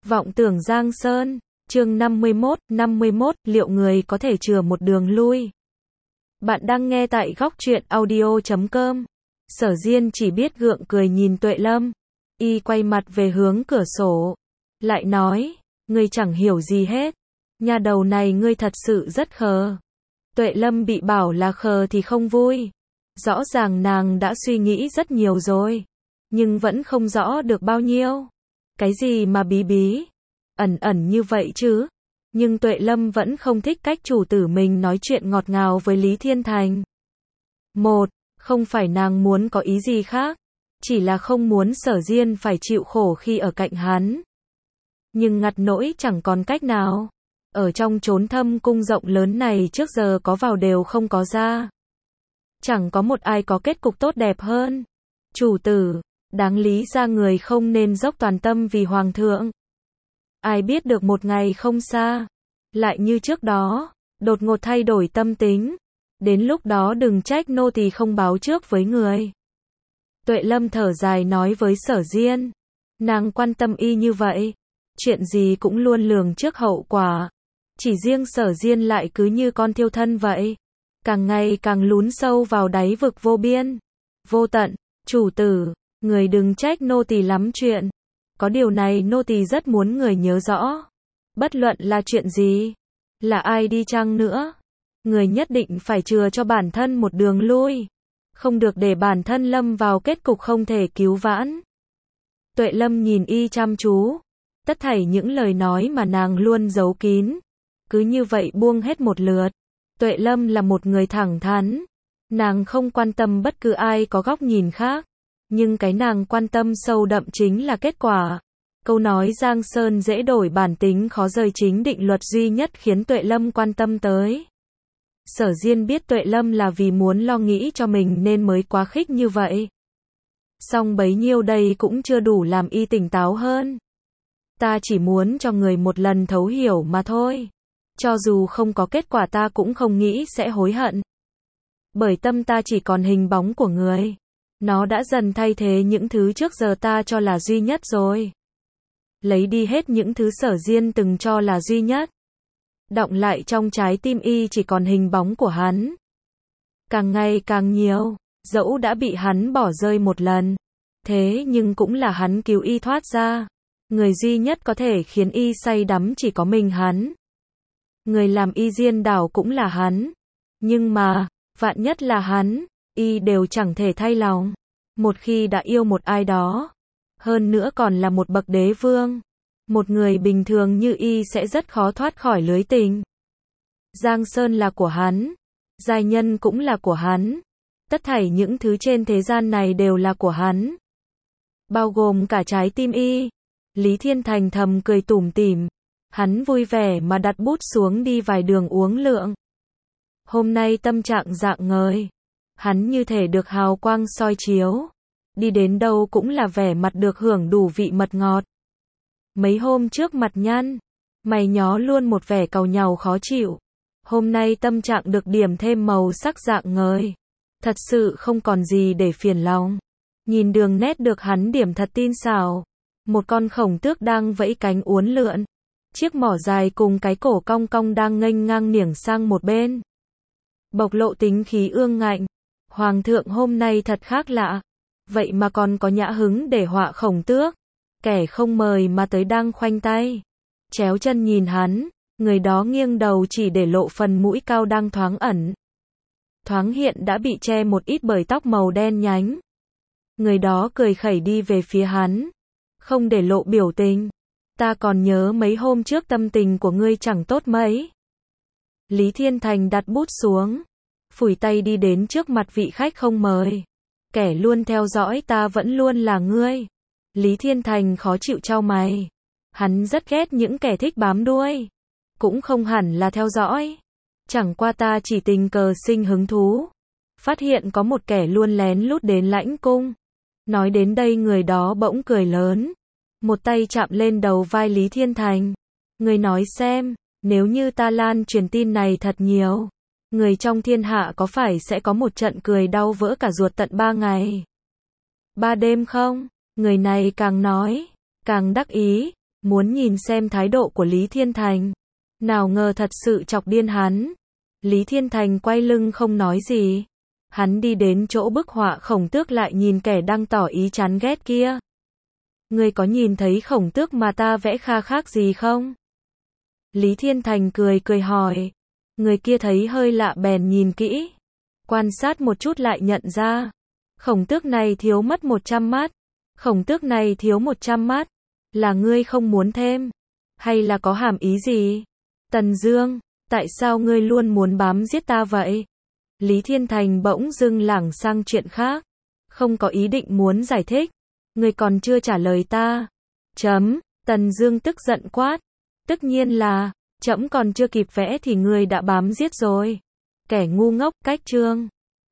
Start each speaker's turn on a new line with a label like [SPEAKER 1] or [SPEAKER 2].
[SPEAKER 1] Vọng tưởng Giang Sơn, chương 51, liệu người có thể chừa một đường lui? Bạn đang nghe tại góc truyện audio.com. Sở Diên chỉ biết gượng cười nhìn Tuệ Lâm. Y quay mặt về hướng cửa sổ. Lại nói, ngươi chẳng hiểu gì hết. Nhà đầu này ngươi thật sự rất khờ. Tuệ Lâm bị bảo là khờ thì không vui. Rõ ràng nàng đã suy nghĩ rất nhiều rồi. Nhưng vẫn không rõ được bao nhiêu. Cái gì mà bí bí, ẩn ẩn như vậy chứ. Nhưng Tuệ Lâm vẫn không thích cách chủ tử mình nói chuyện ngọt ngào với Lý Thiên Thành. Không phải nàng muốn có ý gì khác. Chỉ là không muốn Sở Diên phải chịu khổ khi ở cạnh hắn. Nhưng ngặt nỗi chẳng còn cách nào. Ở trong chốn thâm cung rộng lớn này trước giờ có vào đều không có ra. Chẳng có một ai có kết cục tốt đẹp hơn. Chủ tử, đáng lý ra người không nên dốc toàn tâm vì hoàng thượng. Ai biết được một ngày không xa, lại như trước đó, đột ngột thay đổi tâm tính. Đến lúc đó đừng trách nô tỳ không báo trước với người. Tuệ Lâm thở dài nói với Sở Diên. Nàng quan tâm y như vậy. Chuyện gì cũng luôn lường trước hậu quả. Chỉ riêng Sở Diên lại cứ như con thiêu thân vậy. Càng ngày càng lún sâu vào đáy vực vô biên, vô tận. Chủ tử, người đừng trách nô tỳ lắm chuyện. Có điều này nô tỳ rất muốn người nhớ rõ. Bất luận là chuyện gì, là ai đi chăng nữa, người nhất định phải chừa cho bản thân một đường lui. Không được để bản thân lâm vào kết cục không thể cứu vãn. Tuệ Lâm nhìn y chăm chú. Tất thảy những lời nói mà nàng luôn giấu kín, cứ như vậy buông hết một lượt. Tuệ Lâm là một người thẳng thắn. Nàng không quan tâm bất cứ ai có góc nhìn khác. Nhưng cái nàng quan tâm sâu đậm chính là kết quả. Câu nói Giang Sơn dễ đổi bản tính khó rời chính định luật duy nhất khiến Tuệ Lâm quan tâm tới. Sở Diên biết Tuệ Lâm là vì muốn lo nghĩ cho mình nên mới quá khích như vậy. Song bấy nhiêu đây cũng chưa đủ làm y tỉnh táo hơn. Ta chỉ muốn cho người một lần thấu hiểu mà thôi. Cho dù không có kết quả ta cũng không nghĩ sẽ hối hận. Bởi tâm ta chỉ còn hình bóng của người. Nó đã dần thay thế những thứ trước giờ ta cho là duy nhất rồi. Lấy đi hết những thứ Sở Diên từng cho là duy nhất. Đọng lại trong trái tim y chỉ còn hình bóng của hắn. Càng ngày càng nhiều, dẫu đã bị hắn bỏ rơi một lần. Thế nhưng cũng là hắn cứu y thoát ra. Người duy nhất có thể khiến y say đắm chỉ có mình hắn. Người làm y điên đảo cũng là hắn. Nhưng mà, vạn nhất là hắn, y đều chẳng thể thay lòng. Một khi đã yêu một ai đó, hơn nữa còn là một bậc đế vương, một người bình thường như y sẽ rất khó thoát khỏi lưới tình. Giang Sơn là của hắn, giai nhân cũng là của hắn. Tất thảy những thứ trên thế gian này đều là của hắn. Bao gồm cả trái tim y. Lý Thiên Thành thầm cười tủm tỉm. Hắn vui vẻ mà đặt bút xuống đi vài đường uống lượng. Hôm nay tâm trạng rạng ngời. Hắn như thể được hào quang soi chiếu. Đi đến đâu cũng là vẻ mặt được hưởng đủ vị mật ngọt. Mấy hôm trước mặt nhăn, mày nhó luôn một vẻ càu nhàu khó chịu. Hôm nay tâm trạng được điểm thêm màu sắc rạng ngời. Thật sự không còn gì để phiền lòng. Nhìn đường nét được hắn điểm thật tinh xảo. Một con khổng tước đang vẫy cánh uốn lượn. Chiếc mỏ dài cùng cái cổ cong cong đang nghênh ngang niểng sang một bên. Bộc lộ tính khí ương ngạnh. Hoàng thượng hôm nay thật khác lạ. Vậy mà còn có nhã hứng để họa khổng tước. Kẻ không mời mà tới đang khoanh tay. Chéo chân nhìn hắn. Người đó nghiêng đầu chỉ để lộ phần mũi cao đang thoáng ẩn. Thoáng hiện đã bị che một ít bởi tóc màu đen nhánh. Người đó cười khẩy đi về phía hắn. Không để lộ biểu tình. Ta còn nhớ mấy hôm trước tâm tình của ngươi chẳng tốt mấy. Lý Thiên Thành đặt bút xuống. Phủi tay đi đến trước mặt vị khách không mời. Kẻ luôn theo dõi ta vẫn luôn là ngươi. Lý Thiên Thành khó chịu chau mày. Hắn rất ghét những kẻ thích bám đuôi. Cũng không hẳn là theo dõi. Chẳng qua ta chỉ tình cờ sinh hứng thú. Phát hiện có một kẻ luôn lén lút đến lãnh cung. Nói đến đây người đó bỗng cười lớn. Một tay chạm lên đầu vai Lý Thiên Thành. Người nói xem, nếu như ta lan truyền tin này thật nhiều, người trong thiên hạ có phải sẽ có một trận cười đau vỡ cả ruột tận 3 ngày, 3 đêm không? Người này càng nói, càng đắc ý. muốn nhìn xem thái độ của Lý Thiên Thành. Nào ngờ thật sự chọc điên hắn. Lý Thiên Thành quay lưng không nói gì. Hắn đi đến chỗ bức họa Khổng Tước lại nhìn kẻ đang tỏ ý chán ghét kia. Ngươi có nhìn thấy Khổng Tước mà ta vẽ khác gì không? Lý Thiên Thành cười cười hỏi. Người kia thấy hơi lạ bèn nhìn kỹ. Quan sát một chút lại nhận ra. Khổng Tước này thiếu mất 100 mắt. Khổng Tước này thiếu 100 mắt. Là ngươi không muốn thêm? Hay là có hàm ý gì? Tần Dương, tại sao ngươi luôn muốn bám giết ta vậy? Lý Thiên Thành bỗng dưng lảng sang chuyện khác. Không có ý định muốn giải thích. Ngươi còn chưa trả lời ta. Tần Dương tức giận quát. Tất nhiên là, trẫm còn chưa kịp vẽ thì ngươi đã bám giết rồi. Kẻ ngu ngốc, cách chương.